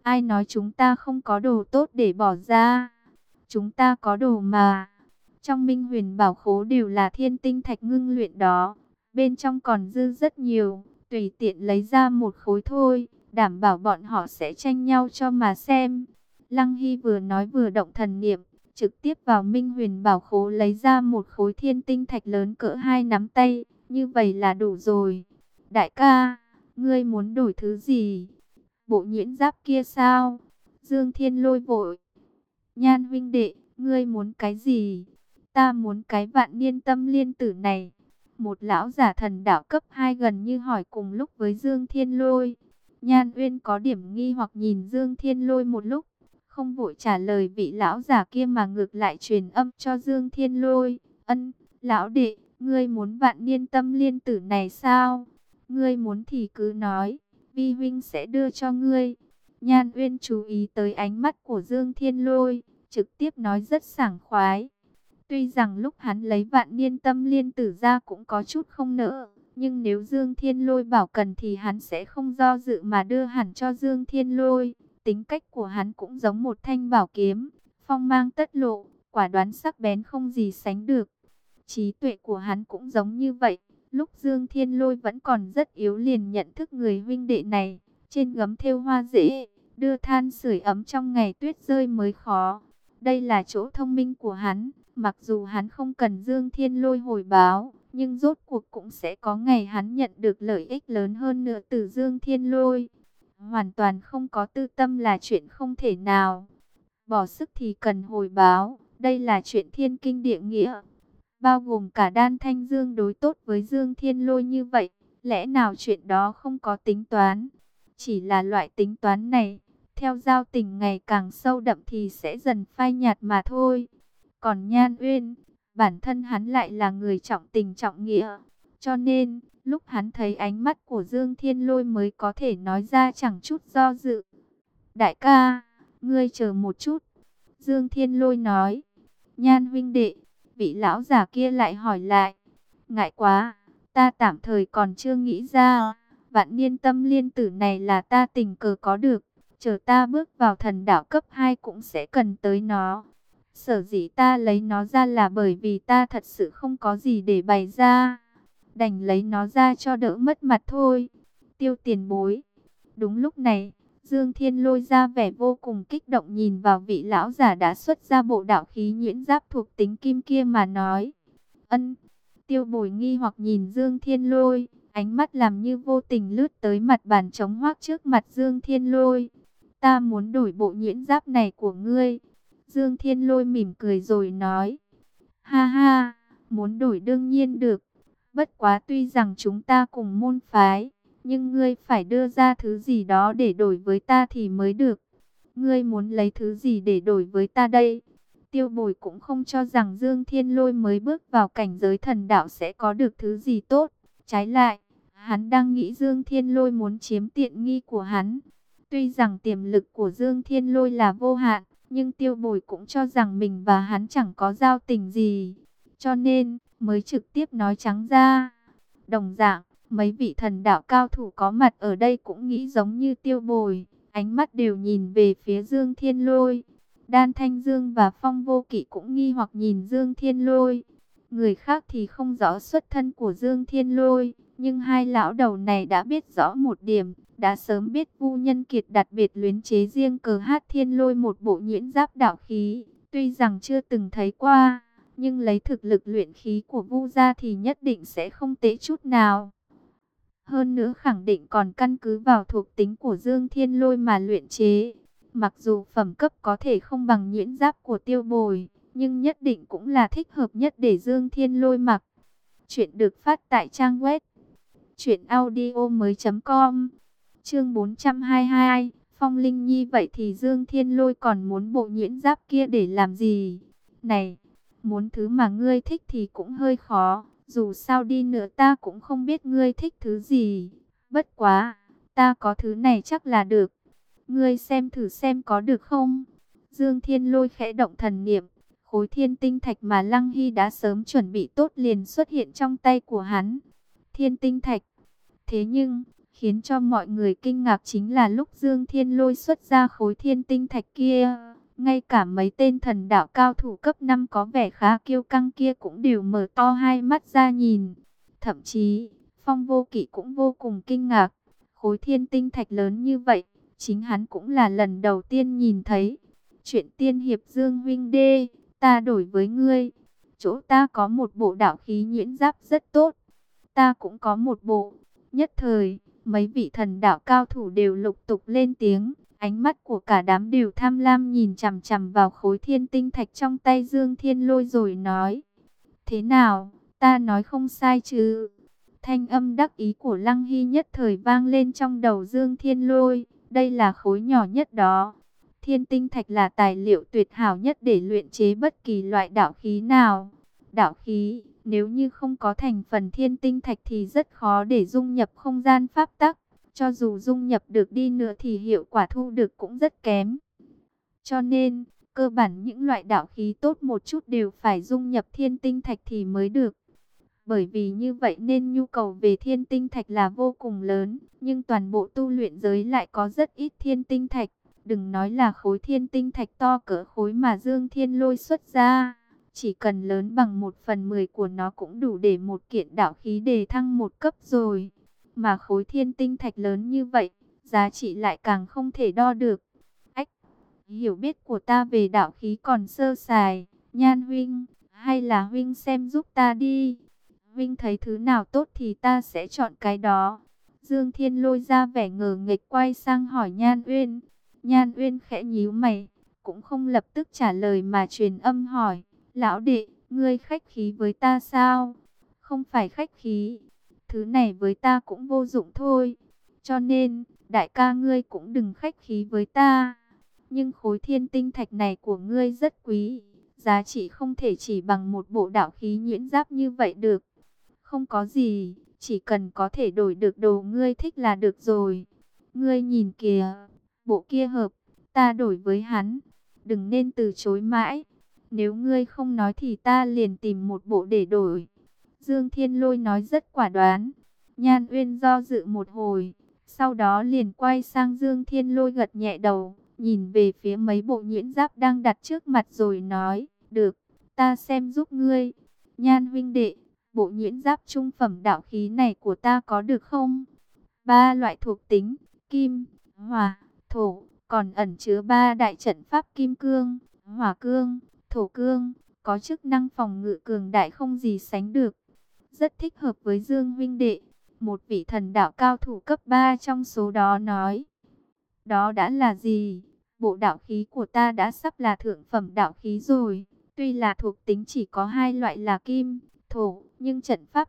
Ai nói chúng ta không có đồ tốt để bỏ ra? Chúng ta có đồ mà. Trong Minh Huyền Bảo Khố đều là thiên tinh thạch ngưng luyện đó. Bên trong còn dư rất nhiều, tùy tiện lấy ra một khối thôi, đảm bảo bọn họ sẽ tranh nhau cho mà xem. Lăng Hy vừa nói vừa động thần niệm, trực tiếp vào Minh Huyền Bảo Khố lấy ra một khối thiên tinh thạch lớn cỡ hai nắm tay, như vậy là đủ rồi. Đại ca, ngươi muốn đổi thứ gì? Bộ nhuyễn giáp kia sao? Dương Thiên Lôi vội. Nhan huynh đệ, ngươi muốn cái gì? Ta muốn cái vạn niên tâm liên tử này. Một lão giả thần đạo cấp hai gần như hỏi cùng lúc với Dương Thiên Lôi. Nhan Uyên có điểm nghi hoặc nhìn Dương Thiên Lôi một lúc, không vội trả lời vị lão giả kia mà ngược lại truyền âm cho Dương Thiên Lôi. Ân, lão đệ, ngươi muốn vạn niên tâm liên tử này sao? Ngươi muốn thì cứ nói, vi huynh sẽ đưa cho ngươi. Nhan Uyên chú ý tới ánh mắt của Dương Thiên Lôi, trực tiếp nói rất sảng khoái. Tuy rằng lúc hắn lấy vạn niên tâm liên tử ra cũng có chút không nỡ, nhưng nếu Dương Thiên Lôi bảo cần thì hắn sẽ không do dự mà đưa hẳn cho Dương Thiên Lôi. Tính cách của hắn cũng giống một thanh bảo kiếm, phong mang tất lộ, quả đoán sắc bén không gì sánh được. Trí tuệ của hắn cũng giống như vậy. Lúc Dương Thiên Lôi vẫn còn rất yếu liền nhận thức người huynh đệ này, trên gấm thêu hoa dễ, đưa than sưởi ấm trong ngày tuyết rơi mới khó. Đây là chỗ thông minh của hắn. Mặc dù hắn không cần Dương Thiên Lôi hồi báo, nhưng rốt cuộc cũng sẽ có ngày hắn nhận được lợi ích lớn hơn nữa từ Dương Thiên Lôi. Hoàn toàn không có tư tâm là chuyện không thể nào. Bỏ sức thì cần hồi báo, đây là chuyện thiên kinh địa nghĩa. Bao gồm cả Đan Thanh Dương đối tốt với Dương Thiên Lôi như vậy, lẽ nào chuyện đó không có tính toán? Chỉ là loại tính toán này, theo giao tình ngày càng sâu đậm thì sẽ dần phai nhạt mà thôi. Còn Nhan Uyên, bản thân hắn lại là người trọng tình trọng nghĩa. Cho nên, lúc hắn thấy ánh mắt của Dương Thiên Lôi mới có thể nói ra chẳng chút do dự. Đại ca, ngươi chờ một chút. Dương Thiên Lôi nói. Nhan huynh đệ, vị lão già kia lại hỏi lại. Ngại quá, ta tạm thời còn chưa nghĩ ra. Vạn niên tâm liên tử này là ta tình cờ có được. Chờ ta bước vào thần đạo cấp hai cũng sẽ cần tới nó. Sở dĩ ta lấy nó ra là bởi vì ta thật sự không có gì để bày ra. Đành lấy nó ra cho đỡ mất mặt thôi. Tiêu tiền bối. Đúng lúc này, Dương Thiên Lôi ra vẻ vô cùng kích động nhìn vào vị lão giả đã xuất ra bộ đạo khí nhuyễn giáp thuộc tính kim kia mà nói. Ân. Tiêu bồi nghi hoặc nhìn Dương Thiên Lôi, ánh mắt làm như vô tình lướt tới mặt bàn trống hoác trước mặt Dương Thiên Lôi. Ta muốn đổi bộ nhuyễn giáp này của ngươi. Dương Thiên Lôi mỉm cười rồi nói. Ha ha, muốn đổi đương nhiên được. Bất quá tuy rằng chúng ta cùng môn phái, nhưng ngươi phải đưa ra thứ gì đó để đổi với ta thì mới được. Ngươi muốn lấy thứ gì để đổi với ta đây? Tiêu Bồi cũng không cho rằng Dương Thiên Lôi mới bước vào cảnh giới thần đạo sẽ có được thứ gì tốt. Trái lại, hắn đang nghĩ Dương Thiên Lôi muốn chiếm tiện nghi của hắn. Tuy rằng tiềm lực của Dương Thiên Lôi là vô hạn, nhưng Tiêu Bồi cũng cho rằng mình và hắn chẳng có giao tình gì. Cho nên, mới trực tiếp nói trắng ra. Đồng dạng, mấy vị thần đạo cao thủ có mặt ở đây cũng nghĩ giống như Tiêu Bồi. Ánh mắt đều nhìn về phía Dương Thiên Lôi. Đan Thanh Dương và Phong Vô Kỵ cũng nghi hoặc nhìn Dương Thiên Lôi. Người khác thì không rõ xuất thân của Dương Thiên Lôi. Nhưng hai lão đầu này đã biết rõ một điểm. Đã sớm biết Vu Nhân Kiệt đặc biệt luyến chế riêng cờ hát Thiên Lôi một bộ nhuyễn giáp đạo khí. Tuy rằng chưa từng thấy qua, nhưng lấy thực lực luyện khí của Vu gia thì nhất định sẽ không tệ chút nào. Hơn nữa khẳng định còn căn cứ vào thuộc tính của Dương Thiên Lôi mà luyện chế. Mặc dù phẩm cấp có thể không bằng nhuyễn giáp của Tiêu Bồi, nhưng nhất định cũng là thích hợp nhất để Dương Thiên Lôi mặc. Chuyện được phát tại trang web truyện audio mới chấm com. Chương bốn trăm hai mươi hai, Phong Linh Nhi, vậy thì Dương Thiên Lôi còn muốn bộ nhuyễn giáp kia để làm gì? Này, muốn thứ mà ngươi thích thì cũng hơi khó, dù sao đi nữa ta cũng không biết ngươi thích thứ gì. Bất quá, ta có thứ này chắc là được. Ngươi xem thử xem có được không? Dương Thiên Lôi khẽ động thần niệm, khối thiên tinh thạch mà Lăng Hy đã sớm chuẩn bị tốt liền xuất hiện trong tay của hắn. Thiên tinh thạch. Thế nhưng, Khiến cho mọi người kinh ngạc chính là lúc Dương Thiên Lôi xuất ra khối thiên tinh thạch kia, ngay cả mấy tên thần đạo cao thủ cấp năm có vẻ khá kiêu căng kia cũng đều mở to hai mắt ra nhìn. Thậm chí, Phong Vô Kỵ cũng vô cùng kinh ngạc, khối thiên tinh thạch lớn như vậy, chính hắn cũng là lần đầu tiên nhìn thấy. Chuyện tiên hiệp Dương huynh đê, ta đổi với ngươi, chỗ ta có một bộ đạo khí nhuyễn giáp rất tốt, ta cũng có một bộ. Nhất thời, mấy vị thần đạo cao thủ đều lục tục lên tiếng, ánh mắt của cả đám đều tham lam nhìn chằm chằm vào khối thiên tinh thạch trong tay Dương Thiên Lôi rồi nói: thế nào, ta nói không sai chứ? Thanh âm đắc ý của Lăng Hy nhất thời vang lên trong đầu Dương Thiên Lôi, đây là khối nhỏ nhất đó. Thiên tinh thạch là tài liệu tuyệt hảo nhất để luyện chế bất kỳ loại đạo khí nào. Đạo khí, nếu như không có thành phần thiên tinh thạch thì rất khó để dung nhập không gian pháp tắc. Cho dù dung nhập được đi nữa thì hiệu quả thu được cũng rất kém. Cho nên, cơ bản những loại đạo khí tốt một chút đều phải dung nhập thiên tinh thạch thì mới được. Bởi vì như vậy nên nhu cầu về thiên tinh thạch là vô cùng lớn. Nhưng toàn bộ tu luyện giới lại có rất ít thiên tinh thạch. Đừng nói là khối thiên tinh thạch to cỡ khối mà Dương Thiên Lôi xuất ra. Chỉ cần lớn bằng một phần mười của nó cũng đủ để một kiện đạo khí đề thăng một cấp rồi. Mà khối thiên tinh thạch lớn như vậy, giá trị lại càng không thể đo được. Ách, hiểu biết của ta về đạo khí còn sơ sài. Nhan huynh, hay là huynh xem giúp ta đi. Huynh thấy thứ nào tốt thì ta sẽ chọn cái đó. Dương Thiên Lôi ra vẻ ngờ nghệch quay sang hỏi Nhan Uyên. Nhan Uyên khẽ nhíu mày, cũng không lập tức trả lời mà truyền âm hỏi: lão đệ, ngươi khách khí với ta sao? Không phải khách khí, thứ này với ta cũng vô dụng thôi. Cho nên, đại ca ngươi cũng đừng khách khí với ta. Nhưng khối thiên tinh thạch này của ngươi rất quý, giá trị không thể chỉ bằng một bộ đạo khí nhuyễn giáp như vậy được. Không có gì, chỉ cần có thể đổi được đồ ngươi thích là được rồi. Ngươi nhìn kìa, bộ kia hợp, ta đổi với hắn. Đừng nên từ chối mãi. Nếu ngươi không nói thì ta liền tìm một bộ để đổi. Dương Thiên Lôi nói rất quả đoán. Nhan Uyên do dự một hồi, sau đó liền quay sang Dương Thiên Lôi gật nhẹ đầu, nhìn về phía mấy bộ nhuyễn giáp đang đặt trước mặt rồi nói: được, ta xem giúp ngươi. Nhan huynh đệ, bộ nhuyễn giáp trung phẩm đạo khí này của ta có được không? Ba loại thuộc tính, kim, hỏa, thổ, còn ẩn chứa ba đại trận pháp kim cương, hỏa cương, thổ cương, có chức năng phòng ngự cường đại không gì sánh được. Rất thích hợp với Dương huynh đệ. Một vị thần đạo cao thủ cấp ba trong số đó nói. Đó đã là gì? Bộ đạo khí của ta đã sắp là thượng phẩm đạo khí rồi. Tuy là thuộc tính chỉ có hai loại là kim, thổ, nhưng trận pháp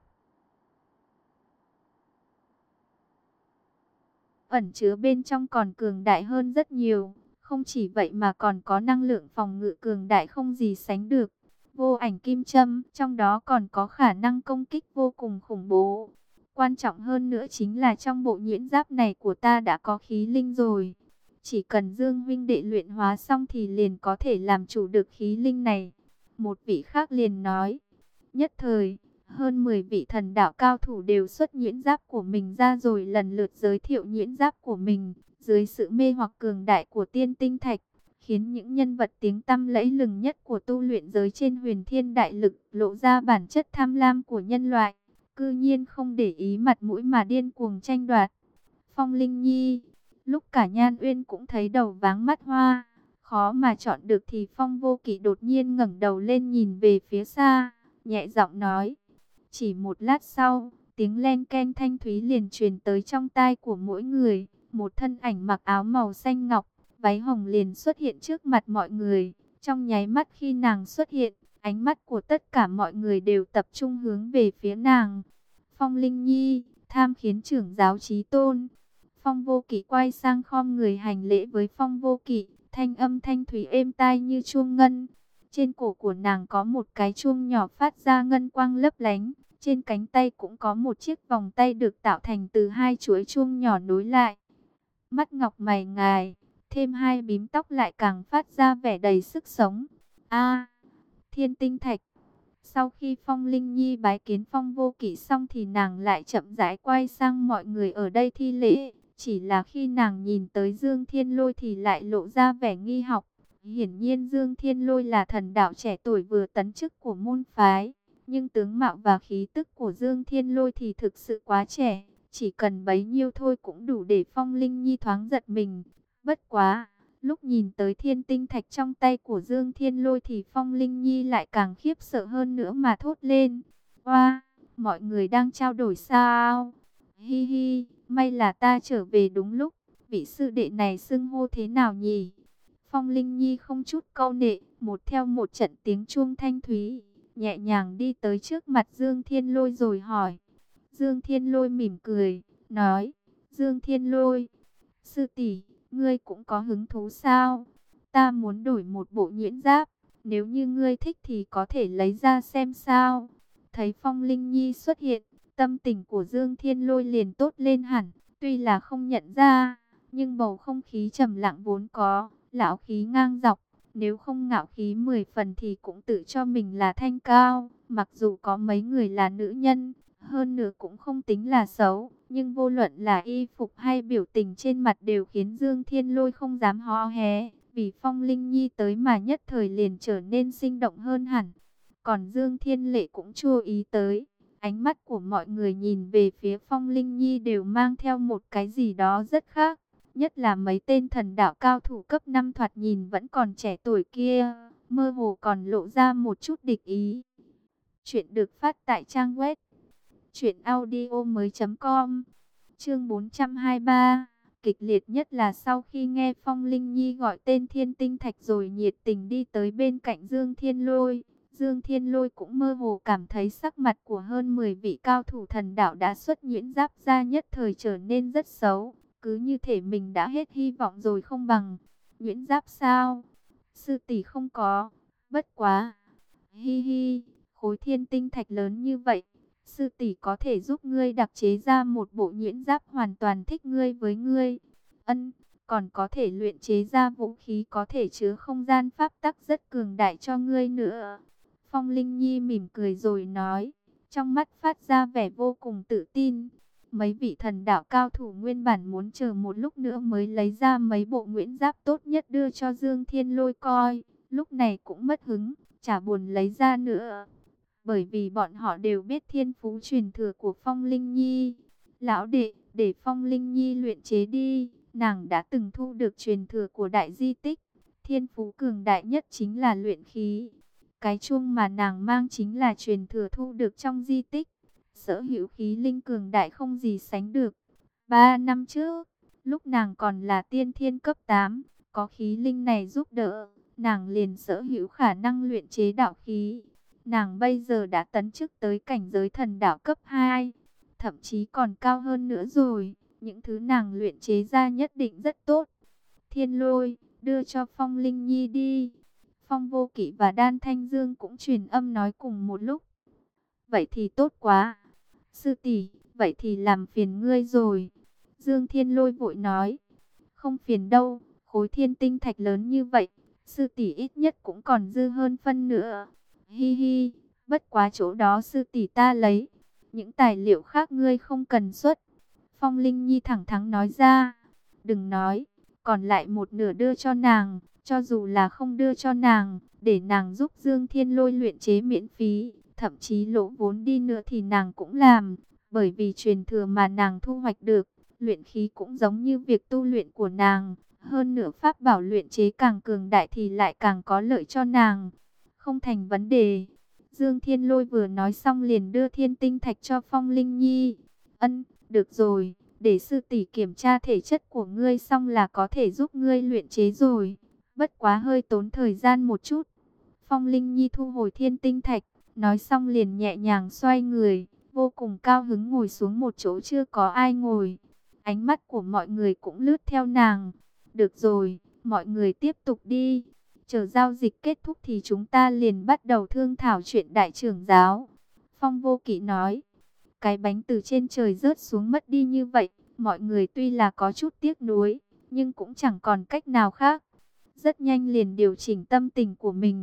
ẩn chứa bên trong còn cường đại hơn rất nhiều. Không chỉ vậy mà còn có năng lượng phòng ngự cường đại không gì sánh được. Vô ảnh kim châm, trong đó còn có khả năng công kích vô cùng khủng bố. Quan trọng hơn nữa chính là trong bộ nhuyễn giáp này của ta đã có khí linh rồi. Chỉ cần Dương huynh đệ luyện hóa xong thì liền có thể làm chủ được khí linh này. Một vị khác liền nói. Nhất thời, hơn mười vị thần đạo cao thủ đều xuất nhuyễn giáp của mình ra rồi lần lượt giới thiệu nhuyễn giáp của mình. Dưới sự mê hoặc cường đại của tiên tinh thạch, khiến những nhân vật tiếng tăm lẫy lừng nhất của tu luyện giới trên huyền thiên đại lực lộ ra bản chất tham lam của nhân loại. Cư nhiên không để ý mặt mũi mà điên cuồng tranh đoạt. Phong Linh Nhi, lúc cả Nhan Uyên cũng thấy đầu váng mắt hoa, khó mà chọn được thì Phong Vô Kỵ đột nhiên ngẩng đầu lên nhìn về phía xa, nhẹ giọng nói. Chỉ một lát sau, tiếng len keng thanh thúy liền truyền tới trong tai của mỗi người. Một thân ảnh mặc áo màu xanh ngọc, váy hồng liền xuất hiện trước mặt mọi người. Trong nháy mắt khi nàng xuất hiện, ánh mắt của tất cả mọi người đều tập trung hướng về phía nàng. Phong Linh Nhi, tham khiến trưởng giáo chí tôn. Phong Vô Kỵ quay sang khom người hành lễ với Phong Vô Kỵ, thanh âm thanh thúy êm tai như chuông ngân. Trên cổ của nàng có một cái chuông nhỏ phát ra ngân quang lấp lánh. Trên cánh tay cũng có một chiếc vòng tay được tạo thành từ hai chuỗi chuông nhỏ nối lại. Mắt ngọc mày ngài, thêm hai bím tóc lại càng phát ra vẻ đầy sức sống. A, thiên tinh thạch. Sau khi Phong Linh Nhi bái kiến Phong Vô Kỵ xong thì nàng lại chậm rãi quay sang mọi người ở đây thi lễ. Chỉ là khi nàng nhìn tới Dương Thiên Lôi thì lại lộ ra vẻ nghi học. Hiển nhiên Dương Thiên Lôi là thần đạo trẻ tuổi vừa tấn chức của môn phái. Nhưng tướng mạo và khí tức của Dương Thiên Lôi thì thực sự quá trẻ. Chỉ cần bấy nhiêu thôi cũng đủ để Phong Linh Nhi thoáng giật mình. Bất quá, lúc nhìn tới thiên tinh thạch trong tay của Dương Thiên Lôi thì Phong Linh Nhi lại càng khiếp sợ hơn nữa mà thốt lên. Oa, mọi người đang trao đổi sao? Hi hi, may là ta trở về đúng lúc. Vị sư đệ này xưng hô thế nào nhỉ? Phong Linh Nhi không chút câu nệ, một theo một trận tiếng chuông thanh thúy, nhẹ nhàng đi tới trước mặt Dương Thiên Lôi rồi hỏi. Dương Thiên Lôi mỉm cười, nói, Dương Thiên Lôi, sư tỷ, ngươi cũng có hứng thú sao? Ta muốn đổi một bộ nhuyễn giáp, nếu như ngươi thích thì có thể lấy ra xem sao. Thấy Phong Linh Nhi xuất hiện, tâm tình của Dương Thiên Lôi liền tốt lên hẳn, tuy là không nhận ra, nhưng bầu không khí trầm lặng vốn có, lão khí ngang dọc, nếu không ngạo khí mười phần thì cũng tự cho mình là thanh cao, mặc dù có mấy người là nữ nhân, hơn nữa cũng không tính là xấu, nhưng vô luận là y phục hay biểu tình trên mặt đều khiến Dương Thiên Lôi không dám hó hé, vì Phong Linh Nhi tới mà nhất thời liền trở nên sinh động hơn hẳn. Còn Dương Thiên Lệ cũng chú ý tới, ánh mắt của mọi người nhìn về phía Phong Linh Nhi đều mang theo một cái gì đó rất khác, nhất là mấy tên thần đạo cao thủ cấp năm thoạt nhìn vẫn còn trẻ tuổi kia, mơ hồ còn lộ ra một chút địch ý. Chuyện được phát tại trang web truyện audio mới chấm com. Chương bốn trăm hai mươi ba. Kịch liệt nhất là sau khi nghe Phong Linh Nhi gọi tên Thiên Tinh Thạch rồi nhiệt tình đi tới bên cạnh Dương Thiên Lôi. Dương Thiên Lôi cũng mơ hồ cảm thấy sắc mặt của hơn mười vị cao thủ thần đạo đã xuất nhuyễn giáp ra nhất thời trở nên rất xấu. Cứ như thể mình đã hết hy vọng rồi không bằng. Nhuyễn giáp sao? Sư tỷ không có. Bất quá. Hi hi, khối thiên tinh thạch lớn như vậy. Sư tỷ có thể giúp ngươi đặc chế ra một bộ nhuyễn giáp hoàn toàn thích ngươi với ngươi. Ân, còn có thể luyện chế ra vũ khí có thể chứa không gian pháp tắc rất cường đại cho ngươi nữa. Phong Linh Nhi mỉm cười rồi nói, trong mắt phát ra vẻ vô cùng tự tin. Mấy vị thần đạo cao thủ nguyên bản muốn chờ một lúc nữa mới lấy ra mấy bộ nhuyễn giáp tốt nhất đưa cho Dương Thiên Lôi coi. Lúc này cũng mất hứng, chả buồn lấy ra nữa. Bởi vì bọn họ đều biết thiên phú truyền thừa của Phong Linh Nhi. Lão đệ, để Phong Linh Nhi luyện chế đi. Nàng đã từng thu được truyền thừa của đại di tích. Thiên phú cường đại nhất chính là luyện khí. Cái chuông mà nàng mang chính là truyền thừa thu được trong di tích. Sở hữu khí linh cường đại không gì sánh được. Ba năm trước, lúc nàng còn là tiên thiên cấp tám, có khí linh này giúp đỡ, nàng liền sở hữu khả năng luyện chế đạo khí. Nàng bây giờ đã tấn chức tới cảnh giới thần đạo cấp hai, thậm chí còn cao hơn nữa rồi. Những thứ nàng luyện chế ra nhất định rất tốt. Thiên Lôi, đưa cho Phong Linh Nhi đi. Phong Vô Kỵ và Đan Thanh Dương cũng truyền âm nói cùng một lúc. Vậy thì tốt quá. Sư tỷ, vậy thì làm phiền ngươi rồi. Dương Thiên Lôi vội nói. Không phiền đâu, khối thiên tinh thạch lớn như vậy, sư tỷ ít nhất cũng còn dư hơn phân nữa. Hi hi, bất quá chỗ đó sư tỷ ta lấy. Những tài liệu khác ngươi không cần xuất. Phong Linh Nhi thẳng thắn nói ra. Đừng nói, còn lại một nửa đưa cho nàng. Cho dù là không đưa cho nàng, để nàng giúp Dương Thiên Lôi luyện chế miễn phí. Thậm chí lỗ vốn đi nữa thì nàng cũng làm. Bởi vì truyền thừa mà nàng thu hoạch được, luyện khí cũng giống như việc tu luyện của nàng. Hơn nữa pháp bảo luyện chế càng cường đại thì lại càng có lợi cho nàng. Không thành vấn đề. Dương Thiên Lôi vừa nói xong liền đưa thiên tinh thạch cho Phong Linh Nhi. Ân, được rồi, để sư tỷ kiểm tra thể chất của ngươi xong là có thể giúp ngươi luyện chế rồi. Bất quá hơi tốn thời gian một chút. Phong Linh Nhi thu hồi thiên tinh thạch, nói xong liền nhẹ nhàng xoay người, vô cùng cao hứng ngồi xuống một chỗ chưa có ai ngồi. Ánh mắt của mọi người cũng lướt theo nàng. Được rồi, mọi người tiếp tục đi. Chờ giao dịch kết thúc thì chúng ta liền bắt đầu thương thảo chuyện đại trưởng giáo. Phong Vô Kỵ nói, cái bánh từ trên trời rớt xuống mất đi như vậy. Mọi người tuy là có chút tiếc nuối, nhưng cũng chẳng còn cách nào khác. Rất nhanh liền điều chỉnh tâm tình của mình.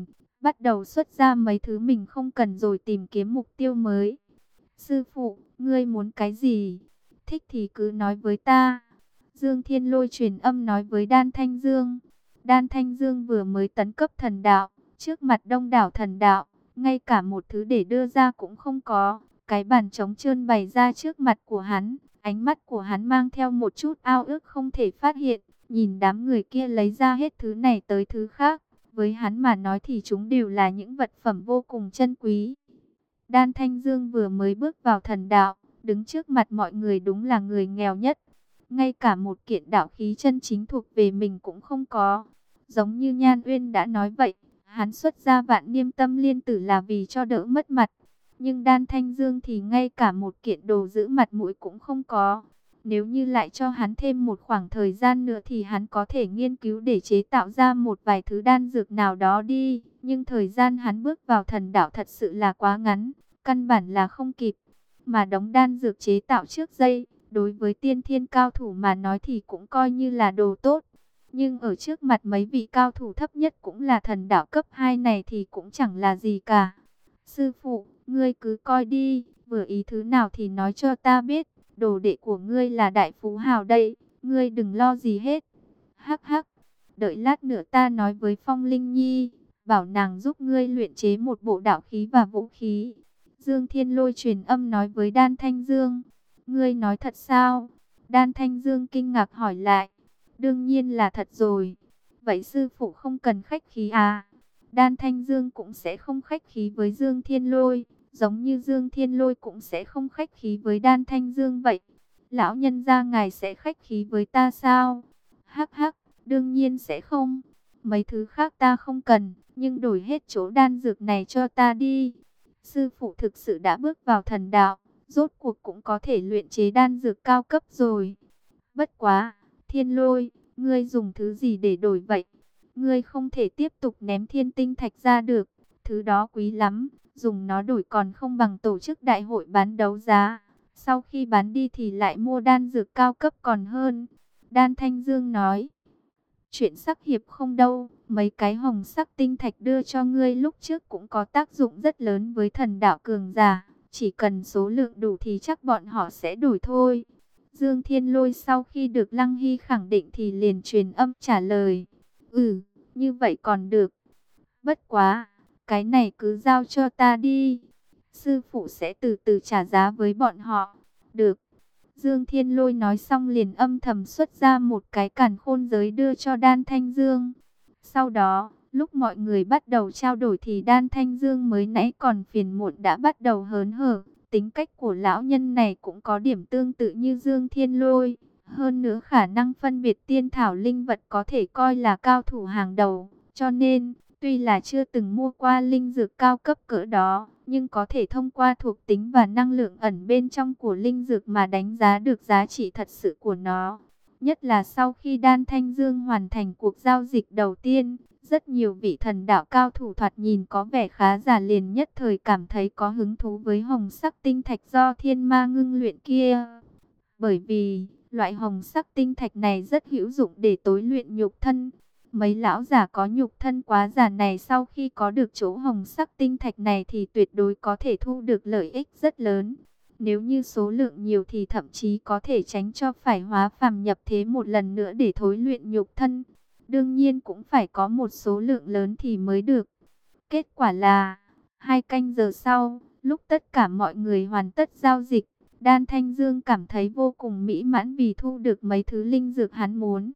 bắt đầu xuất ra mấy thứ mình không cần rồi tìm kiếm mục tiêu mới. Sư phụ, ngươi muốn cái gì? Thích thì cứ nói với ta. Dương Thiên Lôi truyền âm nói với Đan Thanh Dương. Đan Thanh Dương vừa mới tấn cấp thần đạo, trước mặt đông đảo thần đạo, ngay cả một thứ để đưa ra cũng không có. Cái bàn trống trơn bày ra trước mặt của hắn, ánh mắt của hắn mang theo một chút ao ước không thể phát hiện. Nhìn đám người kia lấy ra hết thứ này tới thứ khác, với hắn mà nói thì chúng đều là những vật phẩm vô cùng chân quý. Đan Thanh Dương vừa mới bước vào thần đạo, đứng trước mặt mọi người đúng là người nghèo nhất. Ngay cả một kiện đạo khí chân chính thuộc về mình cũng không có. Giống như Nhan Uyên đã nói vậy, hắn xuất ra Vạn Niêm Tâm Liên Tử là vì cho đỡ mất mặt. Nhưng Đan Thanh Dương thì ngay cả một kiện đồ giữ mặt mũi cũng không có. Nếu như lại cho hắn thêm một khoảng thời gian nữa thì hắn có thể nghiên cứu để chế tạo ra một vài thứ đan dược nào đó đi. Nhưng thời gian hắn bước vào thần đạo thật sự là quá ngắn, căn bản là không kịp. Mà đống đan dược chế tạo trước đây, đối với tiên thiên cao thủ mà nói thì cũng coi như là đồ tốt. Nhưng ở trước mặt mấy vị cao thủ thấp nhất cũng là thần đạo cấp hai này thì cũng chẳng là gì cả. Sư phụ, ngươi cứ coi đi, vừa ý thứ nào thì nói cho ta biết. Đồ đệ của ngươi là đại phú hào đây, ngươi đừng lo gì hết. Hắc hắc, đợi lát nữa ta nói với Phong Linh Nhi, bảo nàng giúp ngươi luyện chế một bộ đạo khí và vũ khí. Dương Thiên Lôi truyền âm nói với Đan Thanh Dương. Ngươi nói thật sao? Đan Thanh Dương kinh ngạc hỏi lại. Đương nhiên là thật rồi. Vậy sư phụ không cần khách khí à? Đan Thanh Dương cũng sẽ không khách khí với Dương Thiên Lôi, giống như Dương Thiên Lôi cũng sẽ không khách khí với Đan Thanh Dương vậy. Lão nhân gia ngài sẽ khách khí với ta sao? Hắc hắc, đương nhiên sẽ không. Mấy thứ khác ta không cần, nhưng đổi hết chỗ đan dược này cho ta đi. Sư phụ thực sự đã bước vào thần đạo, rốt cuộc cũng có thể luyện chế đan dược cao cấp rồi. Bất quá, Thiên Lôi, ngươi dùng thứ gì để đổi vậy? Ngươi không thể tiếp tục ném thiên tinh thạch ra được, thứ đó quý lắm, dùng nó đổi còn không bằng tổ chức đại hội bán đấu giá. Sau khi bán đi thì lại mua đan dược cao cấp còn hơn. Đan Thanh Dương nói, chuyện sắc hiệp không đâu, mấy cái hồng sắc tinh thạch đưa cho ngươi lúc trước cũng có tác dụng rất lớn với thần đạo cường giả. Chỉ cần số lượng đủ thì chắc bọn họ sẽ đổi thôi. Dương Thiên Lôi sau khi được Lăng Hy khẳng định thì liền truyền âm trả lời. Ừ, như vậy còn được. Bất quá, cái này cứ giao cho ta đi. Sư phụ sẽ từ từ trả giá với bọn họ. Được. Dương Thiên Lôi nói xong liền âm thầm xuất ra một cái càn khôn giới đưa cho Đan Thanh Dương. Sau đó, lúc mọi người bắt đầu trao đổi thì Đan Thanh Dương mới nãy còn phiền muộn đã bắt đầu hớn hở. Tính cách của lão nhân này cũng có điểm tương tự như Dương Thiên Lôi. Hơn nữa khả năng phân biệt tiên thảo linh vật có thể coi là cao thủ hàng đầu. Cho nên, tuy là chưa từng mua qua linh dược cao cấp cỡ đó, nhưng có thể thông qua thuộc tính và năng lượng ẩn bên trong của linh dược mà đánh giá được giá trị thật sự của nó. Nhất là sau khi Đan Thanh Dương hoàn thành cuộc giao dịch đầu tiên, rất nhiều vị thần đạo cao thủ thoạt nhìn có vẻ khá giả liền nhất thời cảm thấy có hứng thú với hồng sắc tinh thạch do thiên ma ngưng luyện kia. Bởi vì, loại hồng sắc tinh thạch này rất hữu dụng để tối luyện nhục thân. Mấy lão giả có nhục thân quá già này sau khi có được chỗ hồng sắc tinh thạch này thì tuyệt đối có thể thu được lợi ích rất lớn. Nếu như số lượng nhiều thì thậm chí có thể tránh cho phải hóa phàm nhập thế một lần nữa để thối luyện nhục thân. Đương nhiên cũng phải có một số lượng lớn thì mới được. Kết quả là, hai canh giờ sau, lúc tất cả mọi người hoàn tất giao dịch, Đan Thanh Dương cảm thấy vô cùng mỹ mãn vì thu được mấy thứ linh dược hắn muốn.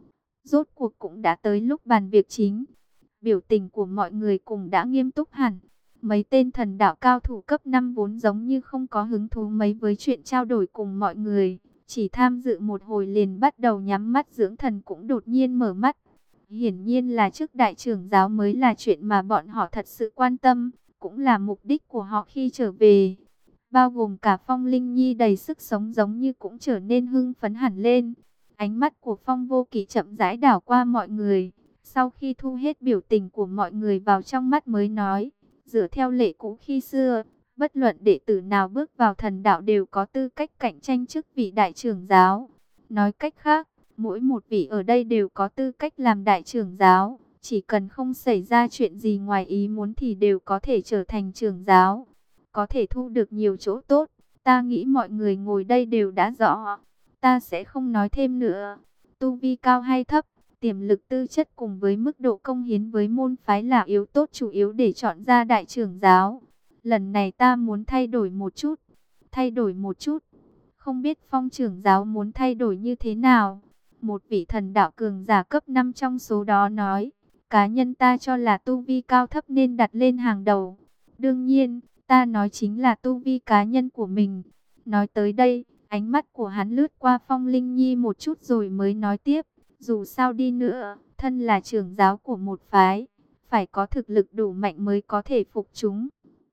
Rốt cuộc cũng đã tới lúc bàn việc chính. Biểu tình của mọi người cùng đã nghiêm túc hẳn. Mấy tên thần đạo cao thủ cấp năm vốn giống như không có hứng thú mấy với chuyện trao đổi cùng mọi người. Chỉ tham dự một hồi liền bắt đầu nhắm mắt dưỡng thần cũng đột nhiên mở mắt. Hiển nhiên là chức đại trưởng giáo mới là chuyện mà bọn họ thật sự quan tâm, cũng là mục đích của họ khi trở về. Bao gồm cả Phong Linh Nhi đầy sức sống giống như cũng trở nên hưng phấn hẳn lên. Ánh mắt của Phong Vô Kỵ chậm rãi đảo qua mọi người. Sau khi thu hết biểu tình của mọi người vào trong mắt mới nói, dựa theo lệ cũ khi xưa, bất luận đệ tử nào bước vào thần đạo đều có tư cách cạnh tranh chức vị đại trưởng giáo. Nói cách khác, mỗi một vị ở đây đều có tư cách làm đại trưởng giáo, chỉ cần không xảy ra chuyện gì ngoài ý muốn thì đều có thể trở thành trưởng giáo, có thể thu được nhiều chỗ tốt. Ta nghĩ mọi người ngồi đây đều đã rõ, ta sẽ không nói thêm nữa. Tu vi cao hay thấp, tiềm lực tư chất cùng với mức độ công hiến với môn phái là yếu tố chủ yếu để chọn ra đại trưởng giáo. Lần này ta muốn thay đổi một chút, thay đổi một chút. Không biết Phong trưởng giáo muốn thay đổi như thế nào? Một vị thần đạo cường giả cấp năm trong số đó nói, cá nhân ta cho là tu vi cao thấp nên đặt lên hàng đầu. Đương nhiên, ta nói chính là tu vi cá nhân của mình. Nói tới đây, ánh mắt của hắn lướt qua Phong Linh Nhi một chút rồi mới nói tiếp. Dù sao đi nữa, thân là trưởng giáo của một phái, phải có thực lực đủ mạnh mới có thể phục chúng.